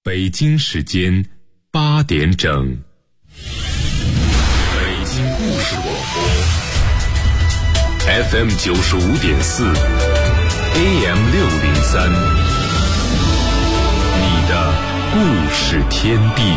北京时间8点整。北京故事广播 FM 95.4 AM 603，你的故事天地。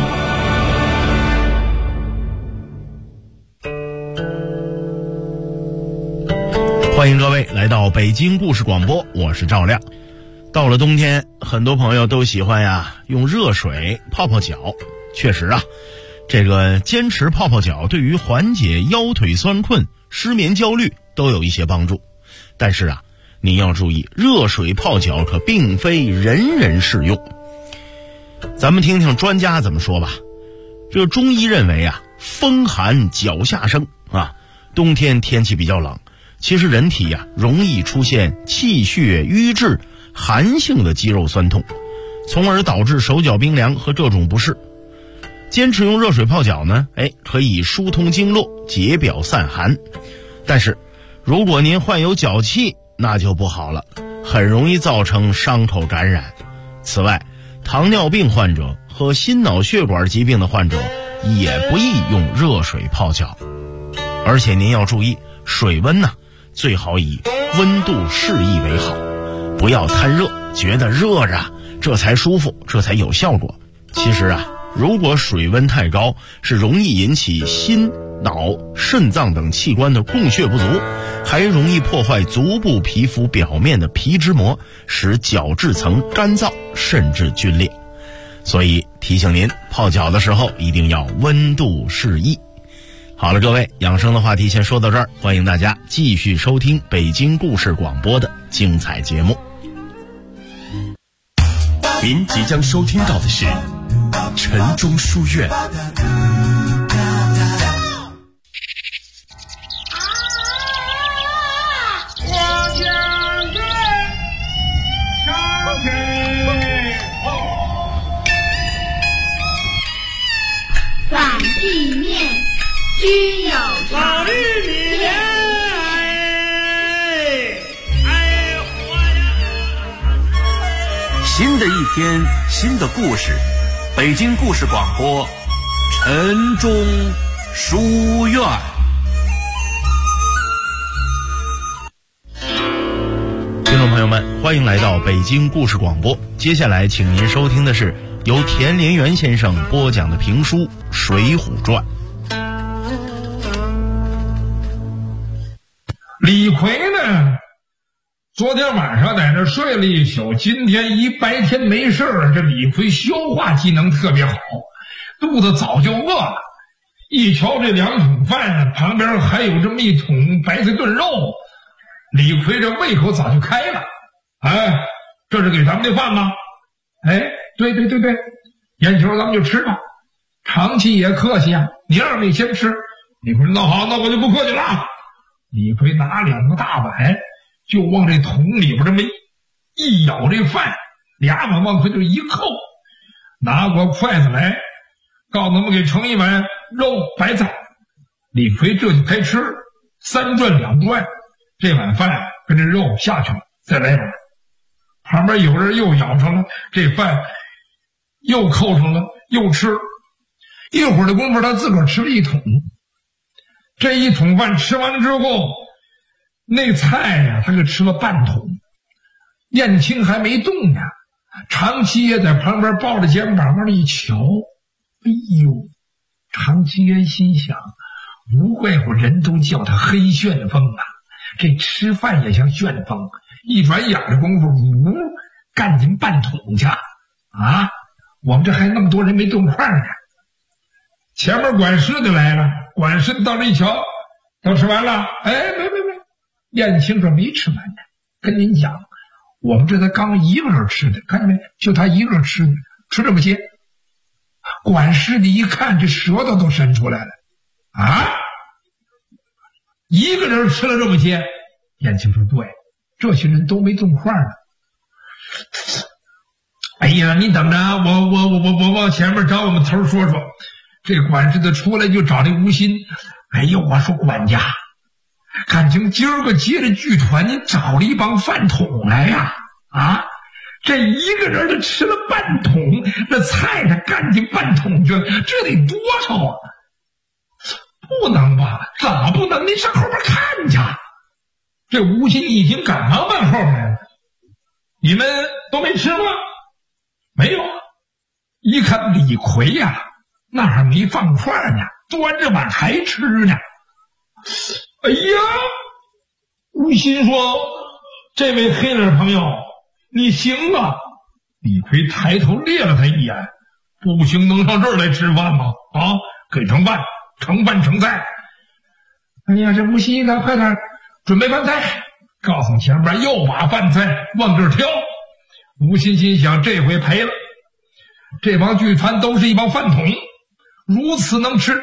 欢迎各位来到北京故事广播，我是赵亮。到了冬天，很多朋友都喜欢用热水泡泡脚。确实这个坚持泡泡脚对于缓解腰腿酸困、失眠焦虑都有一些帮助。但是您要注意，热水泡脚可并非人人适用。咱们听听专家怎么说吧。这个中医认为风寒脚下生冬天天气比较冷，其实人体容易出现气血瘀滞、寒性的肌肉酸痛，从而导致手脚冰凉和各种不适。坚持用热水泡脚呢，可以疏通经络、解表散寒。但是如果您患有脚气，那就不好了，很容易造成伤口感染。此外，糖尿病患者和心脑血管疾病的患者也不宜用热水泡脚。而且您要注意，水温最好以温度适宜为好，不要贪热，觉得热着这才舒服，这才有效果。其实如果水温太高，是容易引起心、脑、肾脏等器官的供血不足，还容易破坏足部皮肤表面的皮脂膜，使角质层干燥甚至皲裂。所以提醒您，泡脚的时候一定要温度适宜。好了，各位，养生的话题先说到这儿，欢迎大家继续收听北京故事广播的精彩节目。 您即将收听到的是晨钟书院。 反地面均有法律里面新的一天，新的故事，北京故事广播晨钟书院。 听众朋友们，欢迎来到北京故事广播。接下来请您收听的是由田连元先生播讲的评书《水浒传》。 李逵呢，昨天晚上在这睡了一宿，今天一白天没事了，这李逵消化机能特别好，肚子早就饿了。一瞧这2桶饭，旁边还有这么1桶白菜炖肉，李逵这胃口早就开了。这是给咱们的饭吗？对，眼球咱们就吃吧。长期也客气你让你先吃。李逵那好，那我就不客气了。李逵拿2个大碗就往这桶里边这么一舀这饭，2碗往回就一扣，拿过筷子来，告诉他们给盛1碗肉白菜。李逵这就开吃，3转2转，这碗饭跟这肉下去了，再来碗。旁边有人又舀上了，这饭又扣上了，又吃。一会儿的功夫，他自个儿吃了1桶。这1桶饭吃完之后，那菜他给吃了半桶。燕青还没动呢，长七爷在旁边抱着肩膀往那一瞧，哎呦，长七爷心想，无怪乎人都叫他黑旋风这吃饭也像旋风，一转眼的功夫干进半桶去我们这还那么多人没动筷呢。前面管事的来了，管事的到这一瞧，都吃完了。没，燕青说没吃完呢。跟您讲，我们这才刚1个人吃的，看见没？就他1个人吃的，吃这么些。管事的一看，这舌头都伸出来了，1个人吃了这么些。燕青说对，这些人都没动筷呢。哎呀，你等着我往前面找我们头说说。这管事的出来就找这吴昕，哎呦，我说管家，感情今儿个接着剧团，你找了一帮饭桶来这一个人他吃了半桶，那菜他干进半桶去了，这得多少啊？不能吧？怎么不能？你上后边看去。这吴心一听，赶忙往后边来了。你们都没吃吗？没有啊。一看李逵呀，那还没放筷呢，端着碗还吃呢。哎呀，吴心说：“这位黑脸朋友，你行啊！”李逵抬头猎了他一眼，不行，能上这儿来吃饭吗？啊，给盛饭，盛饭盛菜。哎呀，这吴心呢，快点准备饭菜，告诉前边又把饭菜往这儿挑。吴心心想，这回赔了，这帮剧团都是一帮饭桶，如此能吃。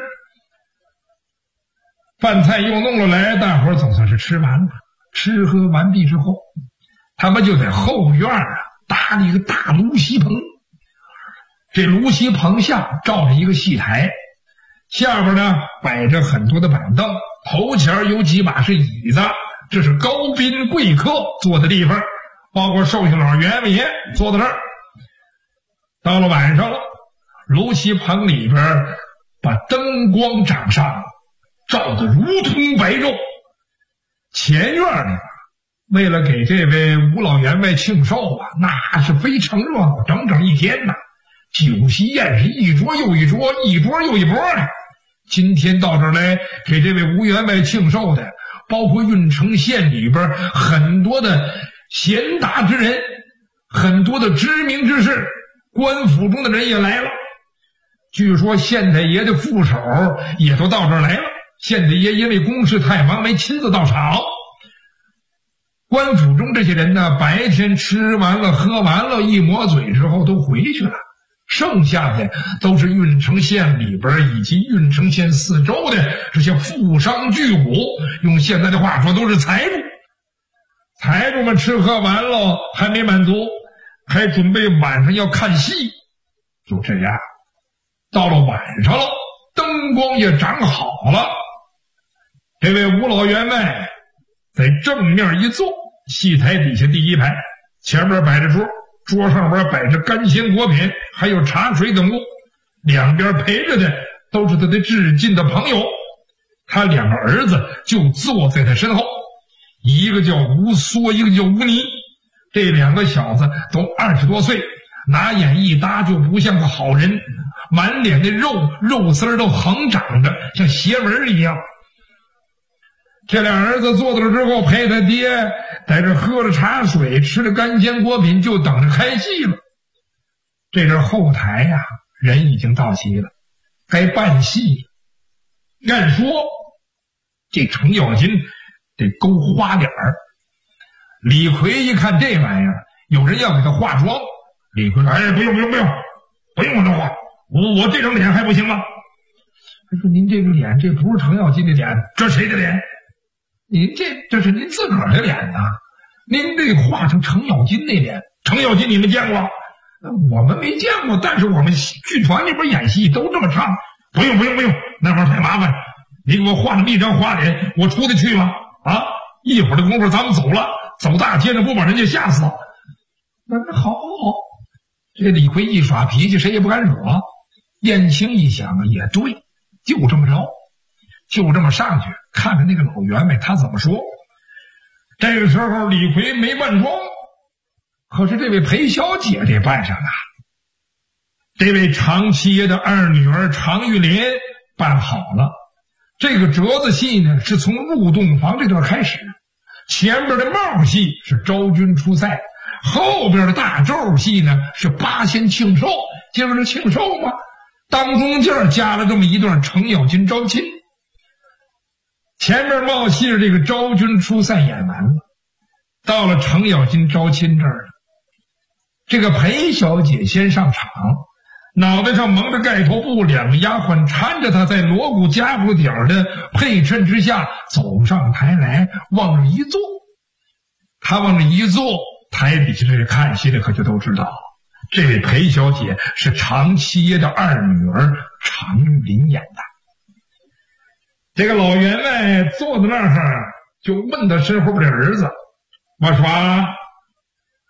饭菜又弄了来，大伙儿总算是吃完了。吃喝完毕之后，他们就在后院搭了一个大炉席棚。这炉席棚下罩着一个戏台，下边呢摆着很多的板凳，头前有几把是椅子，这是高宾贵客坐的地方，包括寿星老袁伟坐在这儿。到了晚上了，炉席棚里边把灯光掌上，照得如同白昼。前院里边为了给这位吴老员外庆寿啊，那是非常热闹，整整一天呐。酒席宴是一桌又一桌，一桌又一桌的。今天到这儿来给这位吴员外庆寿的，包括郓城县里边很多的贤达之人，很多的知名之士，官府中的人也来了。据说县太爷的副手也都到这儿来了。县太爷因为公事太忙，没亲自到场。官府中这些人呢，白天吃完了喝完了，一抹嘴之后都回去了。剩下的都是郓城县里边以及郓城县四周的这些富商巨贾，用现在的话说都是财主。财主们吃喝完了还没满足，还准备晚上要看戏。就这样，到了晚上了，灯光也长好了。这位吴老员外在正面一坐，戏台底下第一排，前面摆着桌，桌上边摆着干鲜果品，还有茶水等物，两边陪着的都是他的至近的朋友。他两个儿子就坐在他身后，一个叫吴梭，一个叫吴尼。这两个小子都20多岁，拿眼一搭就不像个好人，满脸的肉丝都横长着，像邪纹一样。这俩儿子坐到了之后，陪他爹在这喝着茶水，吃着干鲜果品，就等着开戏了。这阵后台呀，人已经到齐了，该办戏了。按说这程咬金得勾花脸儿。李逵一看这玩意儿，有人要给他化妆。李逵说：“哎，不用我这化，我这张脸还不行吗？”他说：“您这个脸，这不是程咬金的脸，这谁的脸？您这是您自个儿的脸呐！您这画成程咬金那脸，程咬金你们见过？我们没见过，但是我们剧团里边演戏都这么唱。不用，那玩意儿太麻烦。你给我画那么一张花脸，我出得去吗？啊，一会儿的功夫咱们走了，走大街上不把人家吓死。那好，这李逵一耍脾气，谁也不敢惹。燕青一想啊，也对，就这么着，就这么上去看看那个老员外他怎么说。这个时候李逵没扮妆，可是这位裴小姐得扮上了。这位常七爷的二女儿常玉莲扮好了。这个折子戏呢，是从入洞房这段开始，前边的帽戏是昭君出塞，后边的大咒戏呢是八仙庆寿，接着是庆寿嘛，当中间加了这么一段程咬金招亲。前面帽戏是这个昭君出塞演完了，到了程咬金招亲这儿了。这个裴小姐先上场，脑袋上蒙着盖头布，两个丫鬟搀着她，在锣鼓家鼓点的配衬之下走上台来，往这一坐。她往这一坐，台底下这个看戏的可就都知道，这位裴小姐是常七爷的二女儿常玉林演的。这个老员外坐在那儿，就问他身后边的儿子：“我说，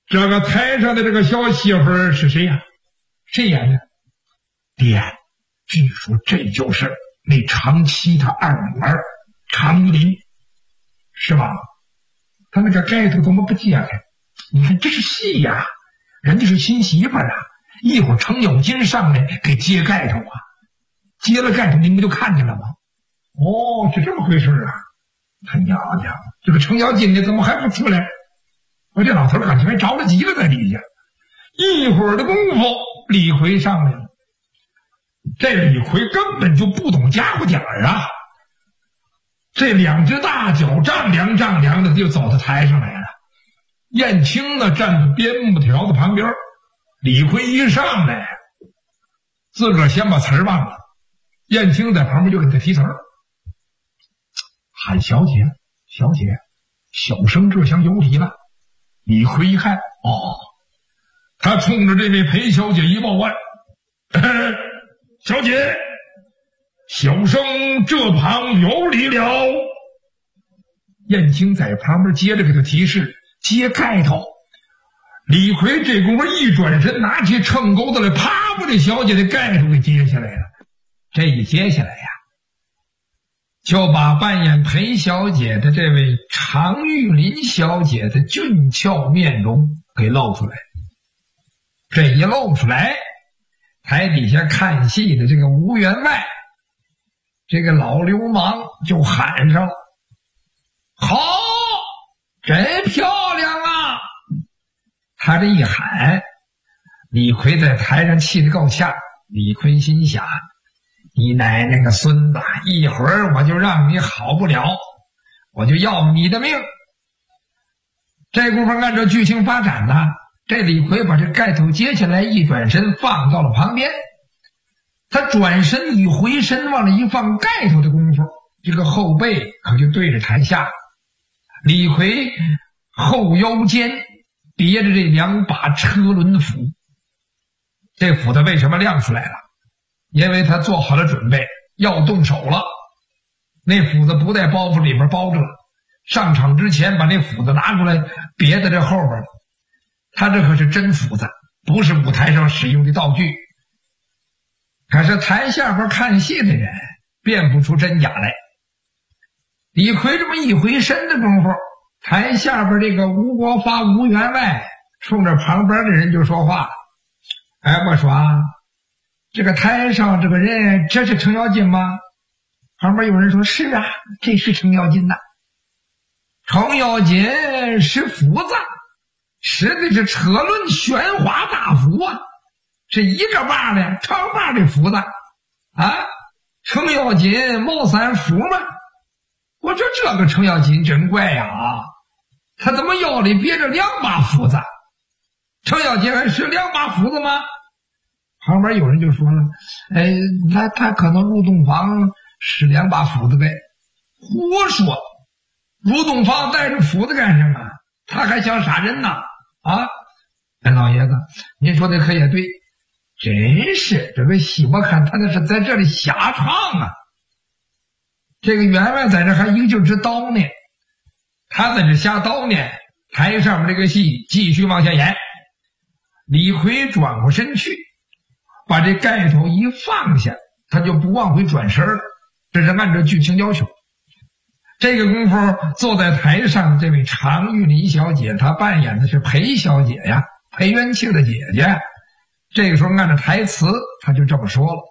这个台上的这个小媳妇儿是谁呀？谁演的？爹，据说这就是那长期他二女儿长林，是吧？他那个盖头怎么不揭开？你看这是戏呀，人家是新媳妇儿啊，一会儿程咬金上来给揭盖头啊，揭了盖头你们就看见了吗？哦，是这么回事啊！他娘的，这个程咬金呢怎么还不出来？我这老头感情还着了急了，在底下。一会儿的功夫，李逵上来了。这李逵根本就不懂家伙点儿啊！这两只大脚丈量丈量的就走到台上来了。燕青呢站在边木条的旁边，李逵一上来，自个儿先把词儿忘了。燕青在旁边就给他提词儿，喊小姐，小姐，小生这厢有礼了。李逵一看，哦，他冲着这位裴小姐一报腕，小姐，小生这旁有礼了。燕青在旁边接着给他提示，揭盖头。李逵这功夫一转身，拿起秤钩子来，啪，把这小姐的盖头给揭下来了。这一揭下来呀，就把扮演裴小姐的这位常玉林小姐的俊俏面容给露出来。这一露出来，台底下看戏的这个吴员外，这个老流氓就喊上了：“好，真漂亮啊！”他这一喊，李逵在台上气得够呛。李逵心想：你奶奶个孙子，一会儿我就让你好不了，我就要你的命。这功夫按照剧情发展呢，这李逵把这盖头揭下来，一转身放到了旁边。他转身一回身，往了一放盖头的功夫，这个后背可就对着台下。李逵后腰间别着这两把车轮斧，这斧子为什么亮出来了？因为他做好了准备，要动手了。那斧子不在包袱里边包着了，上场之前把那斧子拿出来别在这后边了。他这可是真斧子，不是舞台上使用的道具。可是台下边看戏的人辨不出真假来。李逵这么一回身的功夫，台下边这个吴国发吴员外冲着旁边的人就说话：“哎，我说啊，这个台上这个人，这是程咬金吗？”旁边有人说：“是啊，这是程咬金呐。”程咬金是斧子，使的是车轮旋花大斧啊，是一个把的长把的斧子啊。程咬金毛三斧吗？我说这个程咬金真怪呀啊！他怎么腰里别着两把斧子？程咬金还是两把斧子吗？旁边有人就说了：“哎，他可能入洞房使两把斧子呗。”胡说！入洞房带着斧子干什么？他还想杀人呢！啊，哎，老爷子，您说的可也对，真是这个戏我看他那是在这里瞎唱啊。这个员外在这还一个劲直叨呢，他在这瞎叨呢。台上面这个戏继续往下演。李逵转过身去，把这盖头一放下，他就不往回转身了，这是按照剧情要求。这个功夫坐在台上这位常玉林小姐，她扮演的是裴小姐呀，裴元庆的姐姐。这个时候按照台词，她就这么说了：“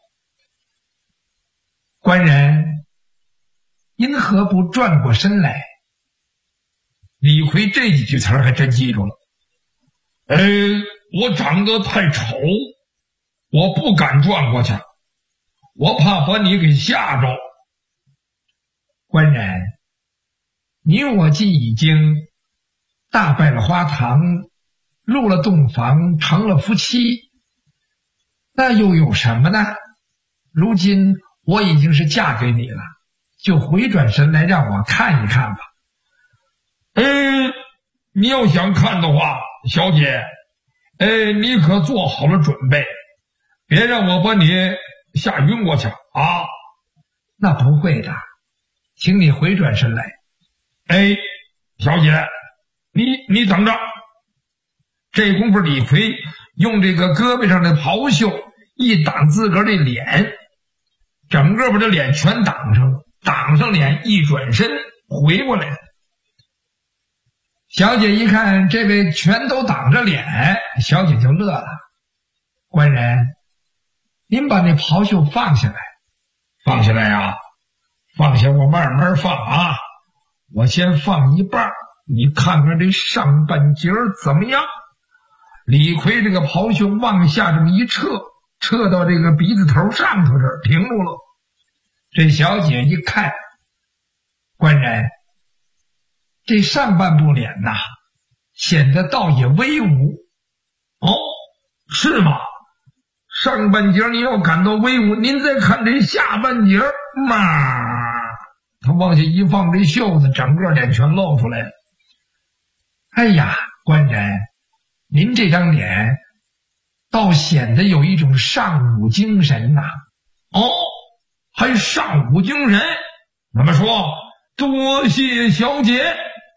官人，因何不转过身来？”李逵这几句词还真记住了。我长得太丑，我不敢转过去，我怕把你给吓着。官人，你我既已经大拜了花堂，入了洞房，成了夫妻，那又有什么呢？如今我已经是嫁给你了，就回转身来让我看一看吧。你要想看的话，小姐，你可做好了准备，别让我把你吓晕过去啊！那不会的，请你回转身来。小姐，你等着。 这功夫李逵用这个胳膊上的袍袖一挡自个儿的脸，整个把这脸全挡上了，挡上脸一转身回过来了。小姐一看这位全都挡着脸，小姐就乐了。官人，您把那袍袖放下来。放下来啊，放下，我慢慢放啊。我先放一半，你看看这上半截怎么样？李逵这个袍袖往下这么一撤，撤到这个鼻子头上头这儿停住了。这小姐一看，官人，这上半部脸呐，显得倒也威武。哦，是吗？上半截你要感到威武，您再看这下半截嘛，他往下一放，这袖子整个脸全露出来了。哎呀，官人，您这张脸倒显得有一种尚武精神呐。哦，还尚武精神？那么说，多谢小姐。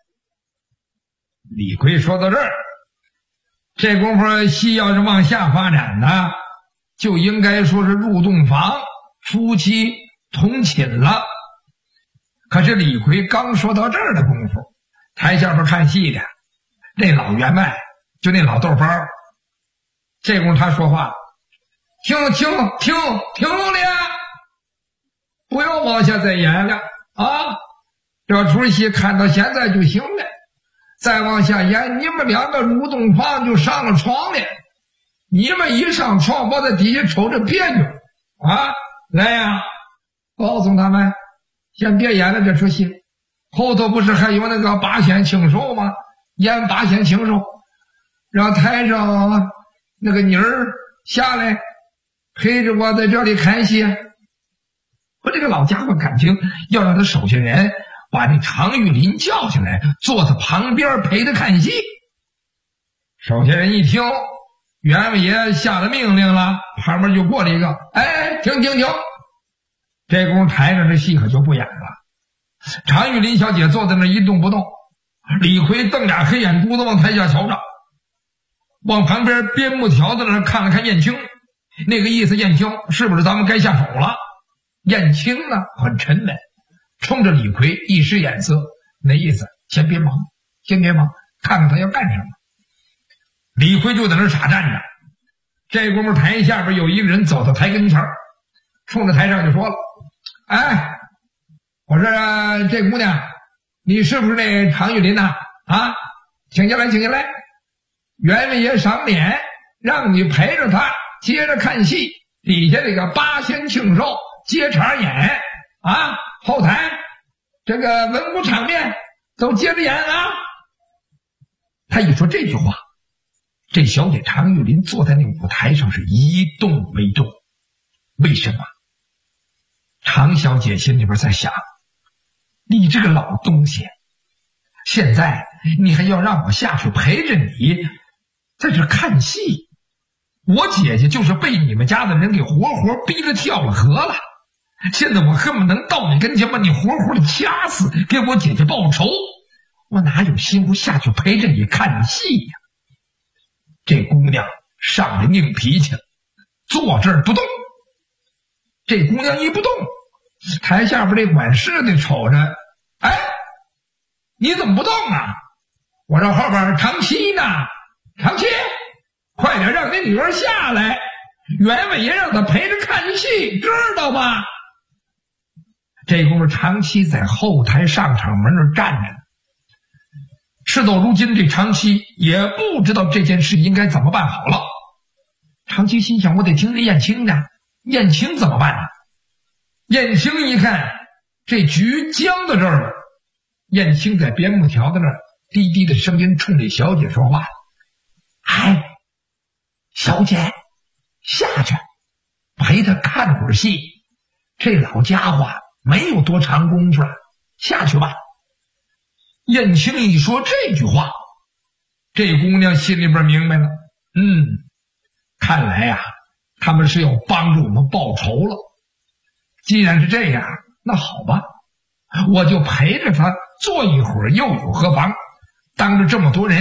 李逵说到这儿，这功夫戏要是往下发展呢，就应该说是入洞房，夫妻同寝了。可是李逵刚说到这儿的功夫，台下边看戏的那老员外，就那老豆包，这功夫他说话，停了，不要往下再演了啊！这出戏看到现在就行了，再往下演，你们两个入洞房就上了床了。你们一上床，我在底下瞅着别扭啊！来呀，告诉他们，先别演了这出戏，后头不是还有那个八仙庆寿吗？演八仙庆寿，让台上那个妮儿下来陪着我在这里看戏。我这个老家伙感情要让他手下人把那常玉林叫起来，坐他旁边陪他看戏。手下人一听员外爷下了命令了，旁边就过来一个，哎，停！这功夫台上这戏可就不演了。常玉林小姐坐在那一动不动，李逵瞪俩黑眼珠子往台下瞧着，往旁边边木条子那看了看燕青，那个意思，燕青是不是咱们该下手了？燕青呢很沉稳，冲着李逵一使眼色，那意思先别忙，看看他要干什么。李逵就在那傻站着。这功夫台下边有一个人走到台跟前，冲着台上就说了，哎，我说这姑娘，你是不是那常玉林呐？啊，请进来，员外爷赏脸，让你陪着他接着看戏，底下这个八仙庆寿接茬演啊，后台这个文武场面都接着演啊。他一说这句话，这小姐常玉林坐在那舞台上是一动没动。为什么？常小姐心里边在想，你这个老东西，现在你还要让我下去陪着你在这看戏，我姐姐就是被你们家的人给活活逼得跳了河了，现在我恨不能到你跟前把你活活的掐死，给我姐姐报仇，我哪有心不下去陪着你看戏呀？这姑娘上来拧脾气了，坐这儿不动。这姑娘一不动，台下边这管事的瞅着，哎，你怎么不动啊？我让后边长七呢，长七，快点让你女儿下来，员外爷让她陪着看戏，知道吗？这功夫长七在后台上场门那站着呢。事到如今，这长七也不知道这件事应该怎么办好了。长七心想，我得听着燕青的，燕青怎么办呢？燕青一看这局僵到这儿了，燕青在边木条子那儿低低的声音冲这小姐说话，哎，小姐下去陪他看会儿戏，这老家伙没有多长功夫了，下去吧。燕青一说这句话，这姑娘心里边明白了，看来呀，他们是要帮助我们报仇了。既然是这样，那好吧，我就陪着他坐一会儿又有何妨？当着这么多人，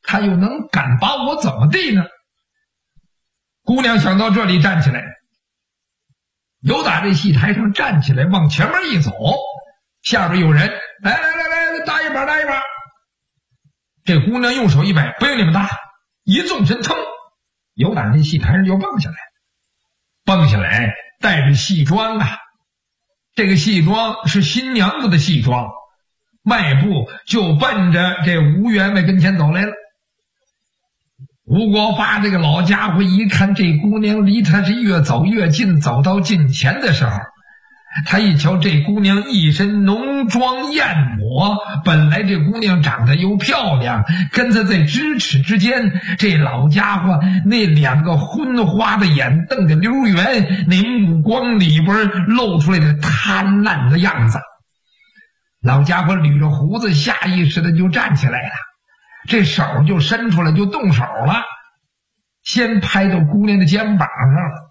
他又能敢把我怎么地呢？姑娘想到这里站起来，由打这戏台上站起来往前面一走，下边有人来，搭一把。这姑娘用手一摆，不用你们搭，一纵身腾，由打这戏台上就蹦下来，带着戏装啊，这个戏装是新娘子的戏装，迈步就奔着这吴员外跟前走来了。吴国发这个老家伙一看这姑娘离他是越走越近，走到近前的时候，他一瞧这姑娘一身浓妆艳抹，本来这姑娘长得又漂亮，跟她在咫尺之间，这老家伙那两个昏花的眼瞪着溜圆，那目光里边露出来的贪婪的样子。老家伙捋着胡子，下意识的就站起来了，这手就伸出来就动手了，先拍到姑娘的肩膀上了。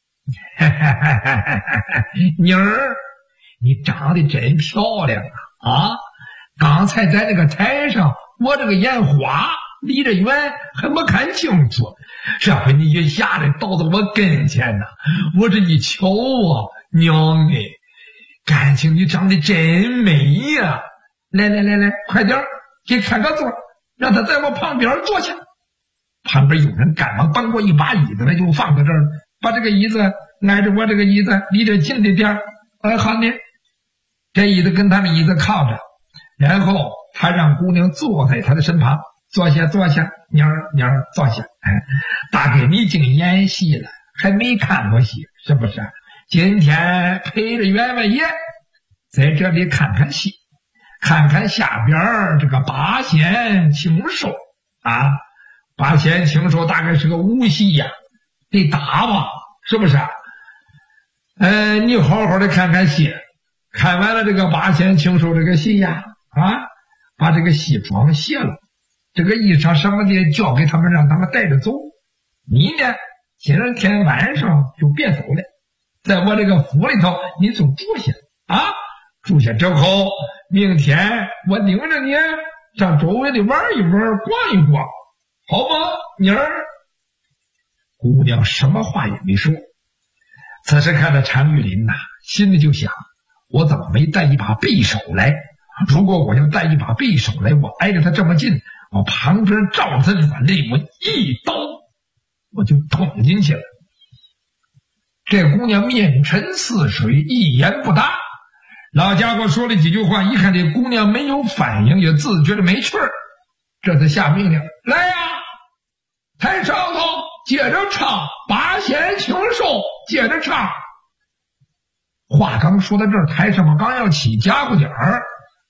妮儿，你长得真漂亮啊！刚才在那个台上，我这个眼花离着远还没看清楚，这回你一下来到我跟前呢，我这一瞧啊，娘哎，感情你长得真美呀！来，快点给看个座，让他在我旁边坐下。旁边有人赶忙搬过一把椅子来，就放在这儿，把这个椅子挨着我这个椅子，离着近的点儿。好呢，这椅子跟他的椅子靠着，然后他让姑娘坐在他的身旁，坐下，娘儿坐下。大哥，你净演戏了，还没看过戏是不是？今天陪着员外爷在这里看看戏，看看下边这个八仙庆寿啊。八仙庆寿大概是个武戏呀，得打吧，是不是？你好好的看看戏，看完了这个八仙庆寿这个戏呀，把这个戏装卸了，这个衣裳什么的交给他们，让他们带着走。你呢，今天晚上就别走了，在我这个府里头你就住下住下之后，明天我领着你上周围的玩一玩，逛一逛，好吗，妮儿？姑娘什么话也没说。此时看到常玉林心里就想，我怎么没带一把匕首来？如果我要带一把匕首来，我挨着他这么近，我旁边照着他软肋，我一刀我就捅进去了。这姑娘面沉似水，一言不答。老家伙说了几句话，一看这姑娘没有反应，也自觉得没趣儿，这才下命令，来呀，台上头接着唱八仙庆寿，接着唱。话刚说到这儿，台上刚要起家伙点儿，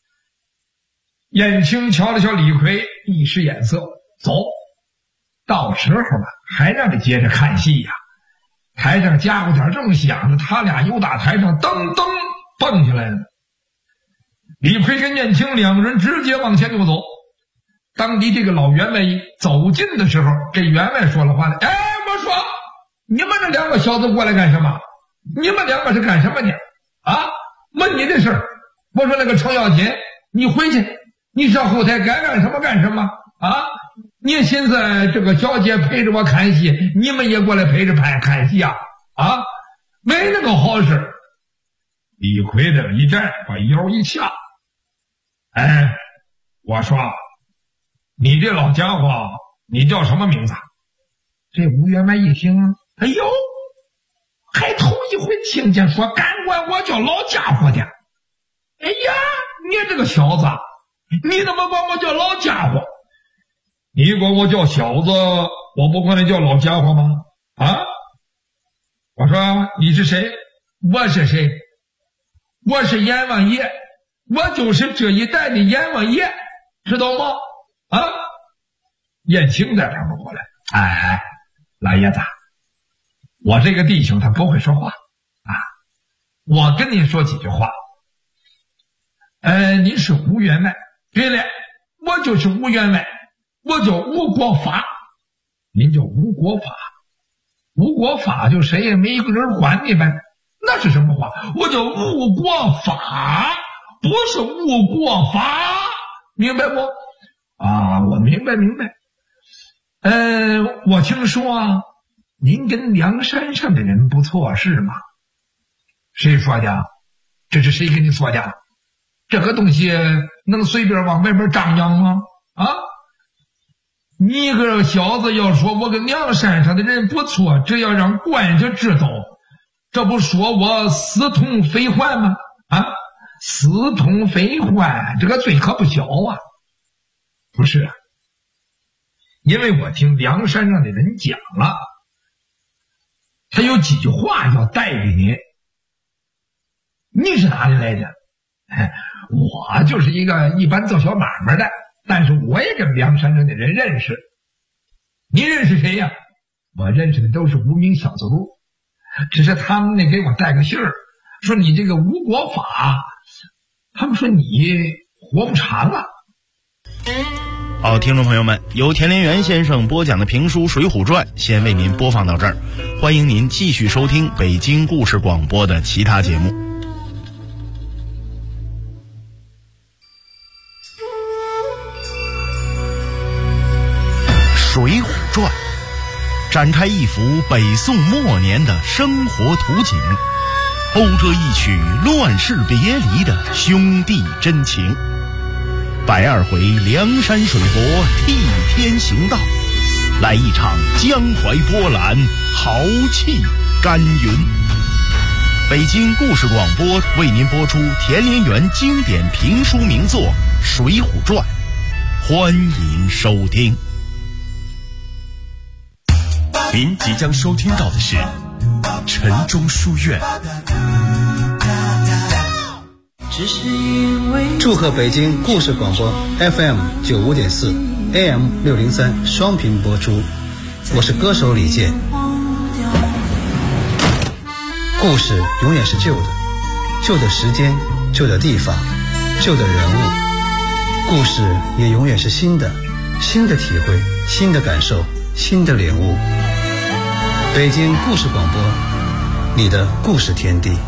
燕青瞧了瞧李逵，一使眼色，走，到时候了还让他接着看戏呀。台上家伙点正响着，他俩又打台上噔噔蹦下来了。李逵跟燕青两个人直接往前就走。当离这个老员外走近的时候，这员外说了话了，我说你们这两个小子过来干什么？你们两个是干什么的问你的事儿。我说那个程咬金，你回去，你上后台该干什么干什么你现在这个小姐陪着我看戏，你们也过来陪着看戏没那个好事。李逵这一站，把腰一掐，我说你这老家伙，你叫什么名字？这吴员外一听，哎呦，还头一回听见说敢管我叫老家伙的。哎呀，你这个小子，你怎么管我叫老家伙？你管我叫小子，我不管你叫老家伙吗？我说你是谁？我是谁？我是阎王爷，我就是这一代的阎王爷，知道吗？燕青在旁边过来，老爷子，我这个弟兄他不会说话我跟您说几句话。您是吴员外？对了，我就是吴员外，我叫吴国法。您叫吴国法？吴国法就谁也没一个人管你呗？那是什么话？我叫吴国法，不是吴国法，明白不？我明白。 我听说您跟梁山上的人不错，是吗？谁说的？这是谁跟你说的？这个东西能随便往外边张扬吗？啊！你个小子要说我跟梁山上的人不错，这要让官家知道，这不说我私通匪患吗？啊！私通匪患，这个罪可不小啊！不是，因为我听梁山上的人讲了，他有几句话要带给你。你是哪里来的？我就是一个一般做小买卖的，但是我也跟梁山上的人认识。你认识谁呀？我认识的都是无名小卒，只是他们给我带个信儿，说你这个无国法，他们说你活不长了。 好，听众朋友们，由田连元先生播讲的评书《水浒传》先为您播放到这儿，欢迎您继续收听北京故事广播的其他节目。《水浒传》展开一幅北宋末年的生活图景，讴歌一曲乱世别离的兄弟真情。120回梁山水泊替天行道，来一场江淮波澜，豪气干云。北京故事广播为您播出田连元经典评书名作《水浒传》，欢迎收听。 您即将收听到的是城中书院。 祝贺北京故事广播 FM 95.4 AM 603双屏播出，我是歌手李健。故事永远是旧的，旧的时间，旧的地方，旧的人物。故事也永远是新的，新的体会，新的感受，新的领悟。北京故事广播，你的故事天地。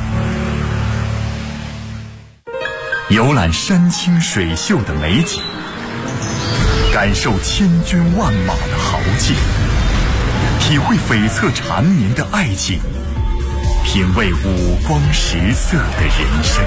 游览山清水秀的美景，感受千军万马的豪气，体会悱恻缠绵的爱情，品味五光十色的人生。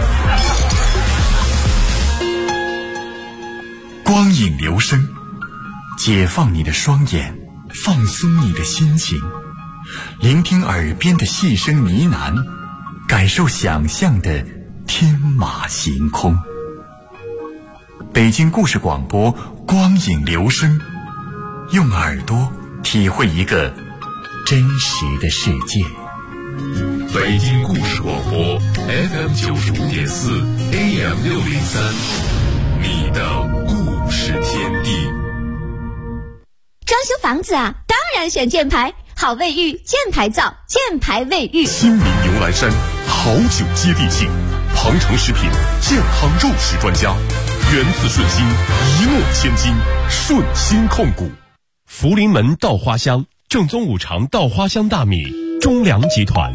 光影流声，解放你的双眼，放松你的心情，聆听耳边的细声呢喃，感受想象的天马行空。北京故事广播，光影流声，用耳朵体会一个真实的世界。 北京故事广播 FM 95.4 AM 603，你的故事天地。 装修房子啊，当然选箭牌，好卫浴，箭牌造，箭牌卫浴。 新民牛栏山，好酒接地气，庞城食品健康肉食专家，源自顺心，一诺千金，顺心控股。福临门稻花香，正宗五常稻花香大米，中粮集团。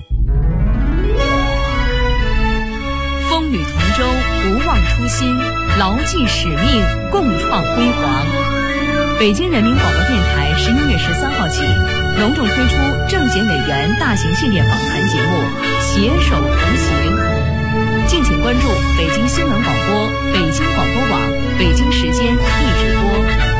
风雨同舟，不忘初心，牢记使命，共创辉煌。北京人民广播电台11月13号起，隆重推出政协委员大型系列访谈节目《携手同行》，敬请关注北京新闻广播、北京广播网、北京时间一直播。